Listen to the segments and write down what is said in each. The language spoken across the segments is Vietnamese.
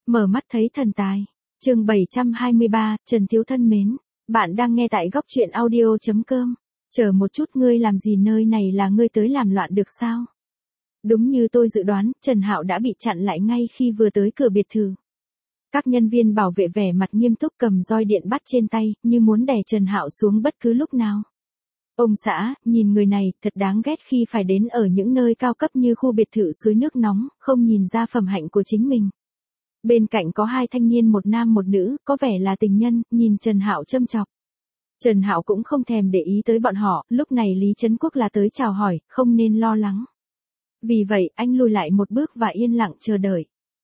Mở mắt thấy thần tài. Chương 723, Trần Thiếu thân mến, bạn đang nghe tại góc truyện audio.com. Chờ một chút, ngươi làm gì nơi này, là ngươi tới làm loạn được sao? Đúng như tôi dự đoán, Trần Hạo đã bị chặn lại ngay khi vừa tới cửa biệt thự. Các nhân viên bảo vệ vẻ mặt nghiêm túc cầm roi điện bắt trên tay, như muốn đè Trần Hạo xuống bất cứ lúc nào. Ông xã, nhìn người này, thật đáng ghét khi phải đến ở những nơi cao cấp như khu biệt thự suối nước nóng, không nhìn ra phẩm hạnh của chính mình. Bên cạnh có hai thanh niên, một nam một nữ, có vẻ là tình nhân, nhìn Trần Hạo châm chọc. Trần Hạo cũng không thèm để ý tới bọn họ, lúc này Lý Trấn Quốc là tới chào hỏi, không nên lo lắng. Vì vậy, anh lùi lại một bước và yên lặng chờ đợi.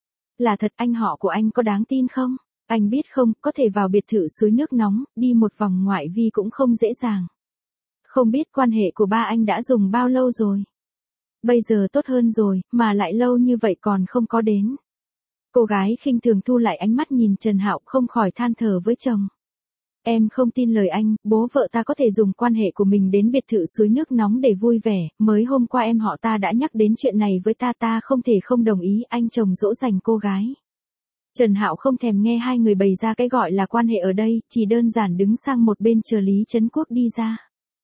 Là thật, anh họ của anh có đáng tin không? Anh biết không, có thể vào biệt thự suối nước nóng, đi một vòng ngoại vi cũng không dễ dàng. Không biết quan hệ của ba anh đã dùng bao lâu rồi? Bây giờ tốt hơn rồi, mà lại lâu như vậy còn không có đến. Cô gái khinh thường thu lại ánh mắt nhìn Trần Hạo, không khỏi than thở với chồng. Em không tin lời anh, bố vợ ta có thể dùng quan hệ của mình đến biệt thự suối nước nóng để vui vẻ, mới hôm qua em họ ta đã nhắc đến chuyện này với ta không thể không đồng ý, anh chồng dỗ dành cô gái. Trần Hạo không thèm nghe hai người bày ra cái gọi là quan hệ ở đây, chỉ đơn giản đứng sang một bên chờ Lý Trấn Quốc đi ra.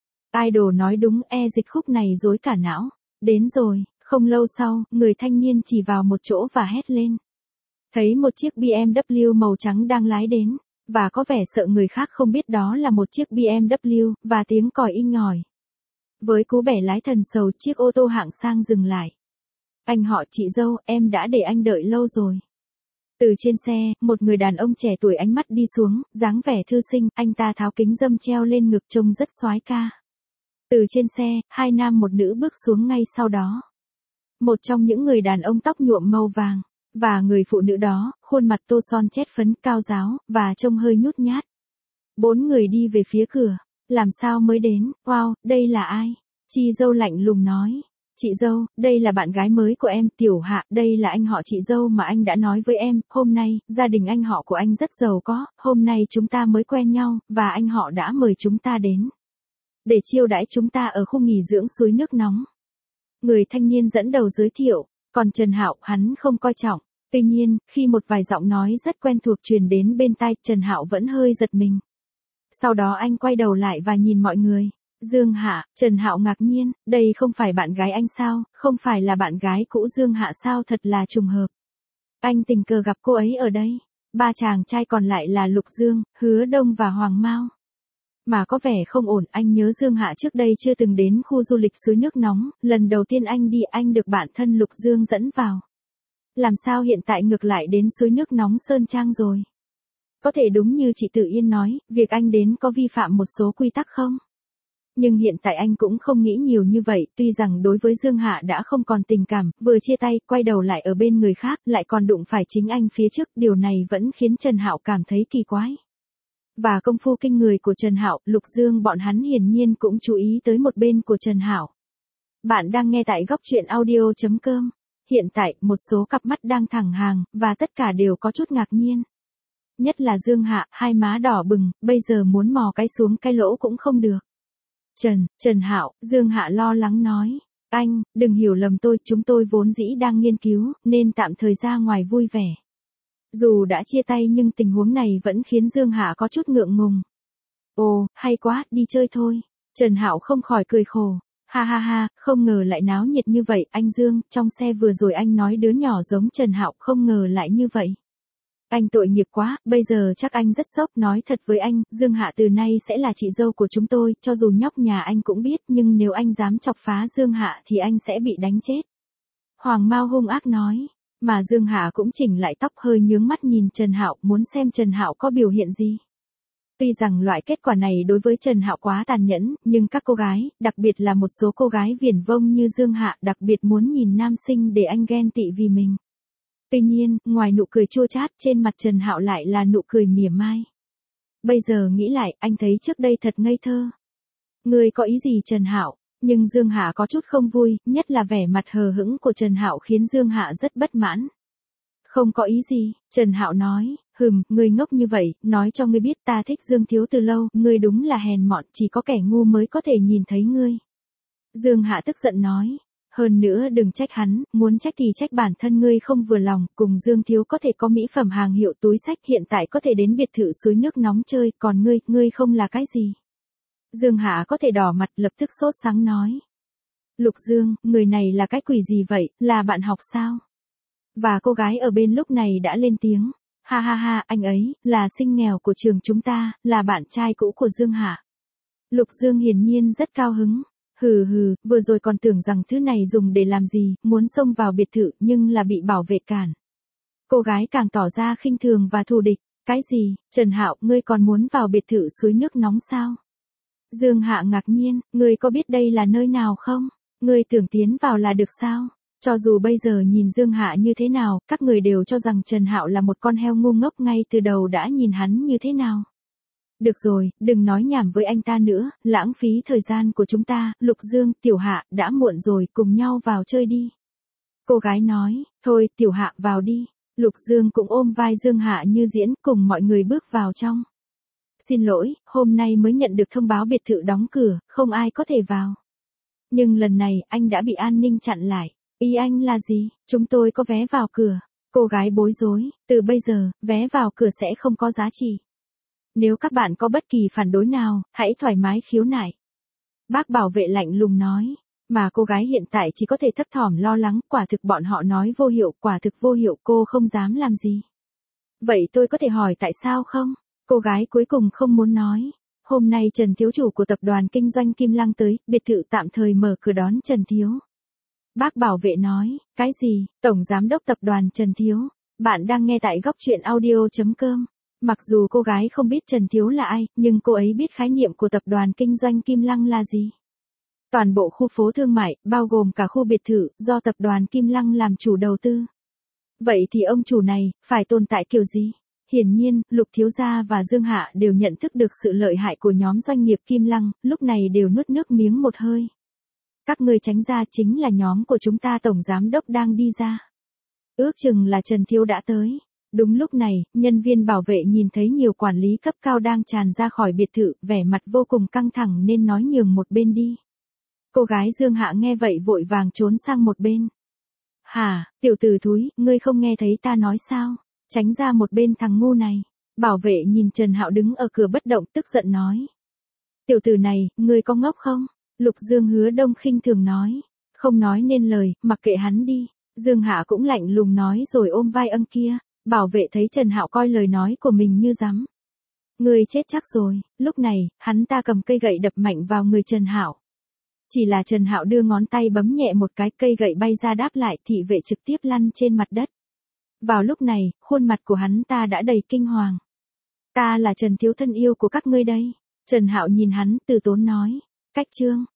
Idol nói đúng, dịch khúc này rối cả não. Đến rồi, không lâu sau, người thanh niên chỉ vào một chỗ và hét lên. Thấy một chiếc BMW màu trắng đang lái đến, và có vẻ sợ người khác không biết đó là một chiếc BMW, và tiếng còi inh ỏi. Với cú bẻ lái thần sầu, chiếc ô tô hạng sang dừng lại. Anh họ, chị dâu, em đã để anh đợi lâu rồi. Từ trên xe, một người đàn ông trẻ tuổi ánh mắt đi xuống, dáng vẻ thư sinh, anh ta tháo kính râm treo lên ngực trông rất soái ca. Từ trên xe, hai nam một nữ bước xuống ngay sau đó. Một trong những người đàn ông tóc nhuộm màu vàng, và người phụ nữ đó, khuôn mặt tô son chét phấn, cao ráo, và trông hơi nhút nhát. Bốn người đi về phía cửa. Làm sao mới đến? Wow, đây là ai? Chị dâu lạnh lùng nói. Chị dâu, đây là bạn gái mới của em, Tiểu Hạ, đây là anh họ chị dâu mà anh đã nói với em, hôm nay, gia đình anh họ của anh rất giàu có, hôm nay chúng ta mới quen nhau, và anh họ đã mời chúng ta đến. Để chiêu đãi chúng ta ở khu nghỉ dưỡng suối nước nóng. Người thanh niên dẫn đầu giới thiệu, còn Trần Hạo, hắn không coi trọng. Tuy nhiên, khi một vài giọng nói rất quen thuộc truyền đến bên tai, Trần Hạo vẫn hơi giật mình. Sau đó anh quay đầu lại và nhìn mọi người. Dương Hạ, Trần Hạo ngạc nhiên, đây không phải bạn gái anh sao, không phải là bạn gái cũ Dương Hạ sao, thật là trùng hợp. Anh tình cờ gặp cô ấy ở đây. Ba chàng trai còn lại là Lục Dương, Hứa Đông và Hoàng Mao. Mà có vẻ không ổn, anh nhớ Dương Hạ trước đây chưa từng đến khu du lịch suối nước nóng, lần đầu tiên anh đi anh được bạn thân Lục Dương dẫn vào. Làm sao hiện tại ngược lại đến suối nước nóng Sơn Trang rồi? Có thể đúng như chị Tử Yên nói, việc anh đến có vi phạm một số quy tắc không? Nhưng hiện tại anh cũng không nghĩ nhiều như vậy, tuy rằng đối với Dương Hạ đã không còn tình cảm, vừa chia tay, quay đầu lại ở bên người khác, lại còn đụng phải chính anh phía trước, điều này vẫn khiến Trần Hạo cảm thấy kỳ quái. Và công phu kinh người của Trần Hạo, Lục Dương bọn hắn hiển nhiên cũng chú ý tới một bên của Trần Hạo. Bạn đang nghe tại góc truyện audio.com. Hiện tại, một số cặp mắt đang thẳng hàng, và tất cả đều có chút ngạc nhiên. Nhất là Dương Hạ, hai má đỏ bừng, bây giờ muốn mò cái xuống cái lỗ cũng không được. Trần Hạo, Dương Hạ lo lắng nói. Anh, đừng hiểu lầm tôi, chúng tôi vốn dĩ đang nghiên cứu, nên tạm thời ra ngoài vui vẻ. Dù đã chia tay nhưng tình huống này vẫn khiến Dương Hạ có chút ngượng ngùng. Ồ, hay quá, đi chơi thôi. Trần Hạo không khỏi cười khổ. Ha ha ha, không ngờ lại náo nhiệt như vậy, anh Dương, trong xe vừa rồi anh nói đứa nhỏ giống Trần Hạo, không ngờ lại như vậy. Anh tội nghiệp quá, bây giờ chắc anh rất sốc, nói thật với anh, Dương Hạ từ nay sẽ là chị dâu của chúng tôi, cho dù nhóc nhà anh cũng biết, nhưng nếu anh dám chọc phá Dương Hạ thì anh sẽ bị đánh chết. Hoàng Mao hung ác nói, mà Dương Hạ cũng chỉnh lại tóc, hơi nhướng mắt nhìn Trần Hạo, muốn xem Trần Hạo có biểu hiện gì. Tuy rằng loại kết quả này đối với Trần Hạo quá tàn nhẫn, nhưng các cô gái, đặc biệt là một số cô gái viển vông như Dương Hạ, đặc biệt muốn nhìn nam sinh để anh ghen tị vì mình. Tuy nhiên, ngoài nụ cười chua chát, trên mặt Trần Hạo lại là nụ cười mỉa mai. Bây giờ nghĩ lại, anh thấy trước đây thật ngây thơ. Ngươi có ý gì Trần Hạo? Nhưng Dương Hạ có chút không vui, nhất là vẻ mặt hờ hững của Trần Hạo khiến Dương Hạ rất bất mãn. Không có ý gì, Trần Hạo nói, ngươi ngốc như vậy, nói cho ngươi biết ta thích Dương Thiếu từ lâu, ngươi đúng là hèn mọn, chỉ có kẻ ngu mới có thể nhìn thấy ngươi. Dương Hạ tức giận nói, Hơn nữa đừng trách hắn, muốn trách thì trách bản thân ngươi không vừa lòng, cùng Dương Thiếu có thể có mỹ phẩm hàng hiệu túi xách hiện tại có thể đến biệt thự suối nước nóng chơi, còn ngươi không là cái gì. Dương Hạ có thể đỏ mặt lập tức sốt sắng nói. Lục Dương, người này là cái quỷ gì vậy, là bạn học sao? Và cô gái ở bên lúc này đã lên tiếng. Ha ha ha, anh ấy, là sinh nghèo của trường chúng ta, là bạn trai cũ của Dương Hạ. Lục Dương hiển nhiên rất cao hứng. Hừ hừ, vừa rồi còn tưởng rằng thứ này dùng để làm gì, muốn xông vào biệt thự nhưng là bị bảo vệ cản. Cô gái càng tỏ ra khinh thường và thù địch. Cái gì, Trần Hạo, ngươi còn muốn vào biệt thự suối nước nóng sao? Dương Hạ ngạc nhiên, ngươi có biết đây là nơi nào không? Ngươi tưởng tiến vào là được sao? Cho dù bây giờ nhìn Dương Hạ như thế nào, các người đều cho rằng Trần Hạo là một con heo ngu ngốc ngay từ đầu đã nhìn hắn như thế nào. Được rồi, đừng nói nhảm với anh ta nữa, lãng phí thời gian của chúng ta, Lục Dương, Tiểu Hạ, đã muộn rồi, cùng nhau vào chơi đi. Cô gái nói, thôi, Tiểu Hạ vào đi. Lục Dương cũng ôm vai Dương Hạ như diễn, cùng mọi người bước vào trong. Xin lỗi, hôm nay mới nhận được thông báo biệt thự đóng cửa, không ai có thể vào. Nhưng lần này, anh đã bị an ninh chặn lại. Ý anh là gì? Chúng tôi có vé vào cửa. Cô gái bối rối, từ bây giờ, vé vào cửa sẽ không có giá trị. Nếu các bạn có bất kỳ phản đối nào, hãy thoải mái khiếu nại. Bác bảo vệ lạnh lùng nói, mà cô gái hiện tại chỉ có thể thấp thỏm lo lắng, quả thực bọn họ nói vô hiệu, quả thực vô hiệu, cô không dám làm gì. Vậy tôi có thể hỏi tại sao không? Cô gái cuối cùng không muốn nói. Hôm nay Trần Thiếu chủ của tập đoàn kinh doanh Kim Lăng tới, biệt thự tạm thời mở cửa đón Trần Thiếu. Bác bảo vệ nói, cái gì, Tổng Giám đốc tập đoàn Trần Thiếu, bạn đang nghe tại góc truyện audio.com. Mặc dù cô gái không biết Trần Thiếu là ai, nhưng cô ấy biết khái niệm của tập đoàn kinh doanh Kim Lăng là gì. Toàn bộ khu phố thương mại, bao gồm cả khu biệt thự, do tập đoàn Kim Lăng làm chủ đầu tư. Vậy thì ông chủ này, phải tồn tại kiểu gì? Hiển nhiên, Lục Thiếu Gia và Dương Hạ đều nhận thức được sự lợi hại của nhóm doanh nghiệp Kim Lăng, lúc này đều nuốt nước miếng một hơi. Các người tránh ra, chính là nhóm của chúng ta, Tổng Giám đốc đang đi ra. Ước chừng là Trần Thiếu đã tới. Đúng lúc này, nhân viên bảo vệ nhìn thấy nhiều quản lý cấp cao đang tràn ra khỏi biệt thự, vẻ mặt vô cùng căng thẳng nên nói nhường một bên đi. Cô gái Dương Hạ nghe vậy vội vàng trốn sang một bên. Hả, tiểu tử thúi, ngươi không nghe thấy ta nói sao? Tránh ra một bên thằng ngu này. Bảo vệ nhìn Trần Hạo đứng ở cửa bất động tức giận nói. Tiểu tử này, ngươi có ngốc không? Lục Dương Hứa Đông khinh thường nói. Không nói nên lời, mặc kệ hắn đi. Dương Hạ cũng lạnh lùng nói rồi ôm vai ân kia. Bảo vệ thấy Trần Hạo coi lời nói của mình như rắm. Ngươi chết chắc rồi. Lúc này, hắn ta cầm cây gậy đập mạnh vào người Trần Hạo. Chỉ là Trần Hạo đưa ngón tay bấm nhẹ một cái, cây gậy bay ra đáp lại, thị vệ trực tiếp lăn trên mặt đất. Vào lúc này, khuôn mặt của hắn ta đã đầy kinh hoàng. Ta là Trần Thiếu thân yêu của các ngươi đây. Trần Hạo nhìn hắn từ tốn nói. Cách chương.